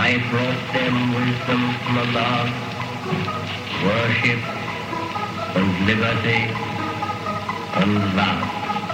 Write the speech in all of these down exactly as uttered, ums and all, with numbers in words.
I brought them wisdom from above, worship and liberty and love.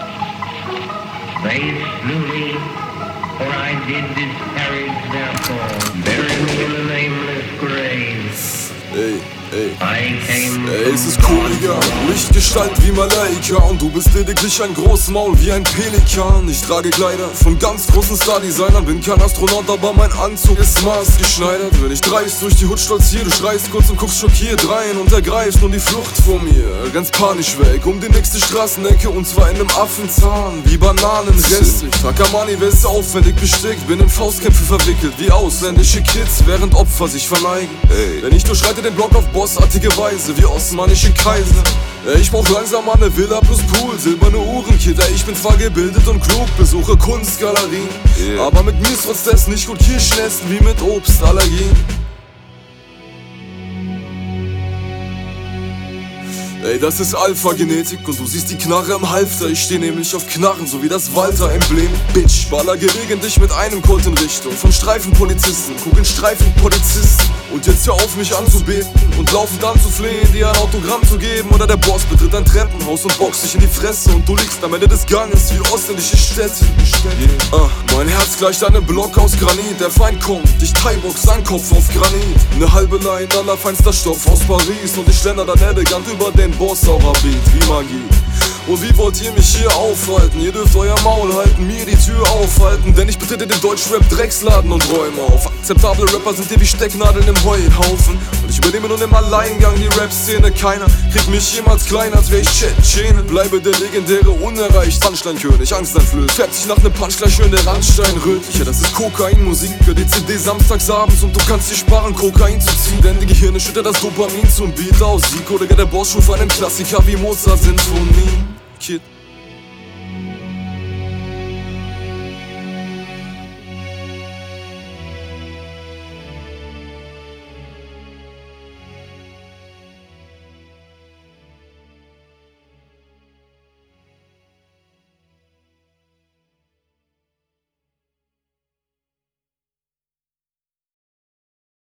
They slew me, for I did disparage their cause. Bury me in a nameless grave. Ey, ey, I came ey, es ist cool, ja. Lichtgestalt wie Malaika und du bist lediglich ein Großmaul wie ein Pelikan. Ich trage Kleider von ganz großen Star-Designern, bin kein Astronaut, aber mein Anzug ist maßgeschneidert. Wenn ich dreist durch die Hut stolzier, du schreist kurz und guckst schockiert rein und ergreifst nun die Flucht vor mir. Ganz panisch weg, um die nächste Straßenecke und zwar in einem Affenzahn, wie Bananenreste. Ich trag Armani-Weste aufwendig bestickt, bin in Faustkämpfe verwickelt, wie ausländische Kids, während Opfer sich verneigen. Ey. Denn ich durchschreite den Block auf bossartige Weise, wie osmanische Kaiser. Ey, ich brauch langsam mal ne Villa plus Pool, silberne Uhren, Kid, ey, ich bin zwar gebildet und klug, besuche Kunstgalerien, yeah. Aber mit mir ist trotz dessen nicht gut Kirschen essen wie mit Obstallergien. Ey, das ist Alpha-Genetik und du siehst die Knarre im Halfter. Ich steh nämlich auf Knarren, so wie das Walter-Emblem. Bitch, baller gelegentlich mit einem Colt in Richtung von Streifenpolizisten, Kugelstreifenpolizisten. Und jetzt hör auf mich anzubeten und laufend anzuflehen, dir ein Autogramm zu geben. Oder der Boss betritt ein Treppenhaus und boxt dich in die Fresse und du liegst am Ende des Ganges wie ostländische Städte. Yeah. Ah, mein Herz gleicht einem Block aus Granit. Der Feind kommt, ich Thai-Box, sein Kopf auf Granit. Ne halbe Line allerfeinster Stoff aus Paris und ich schlender dann elegant über den Boss auch abbiegt, wie Magie. Und wie wollt ihr mich hier aufhalten? Ihr dürft euer Maul halten, mir die Tür aufhalten, denn ich betrete den Deutschrap-Drecksladen und räume auf. Akzeptable Rapper sind hier wie Stecknadeln im Heuhaufen und ich übernehme nun im Alleingang die Rap-Szene. Keiner kriegt mich jemals klein, als wär ich Tschetschene. Bleibe der legendäre unerreicht Punchline-König, angsteinflößt, färbt sich nach nem Punchline schön der Randstein rötlich. Ja, das ist Kokain-Musik für die C D samstagsabends und du kannst dir sparen, Kokain zu ziehen, denn die Gehirne schüttert das Dopamin zum Beat aus Sieg. Oder der Boss schuf einen Klassiker wie Mozart-Sinfonien. Kid.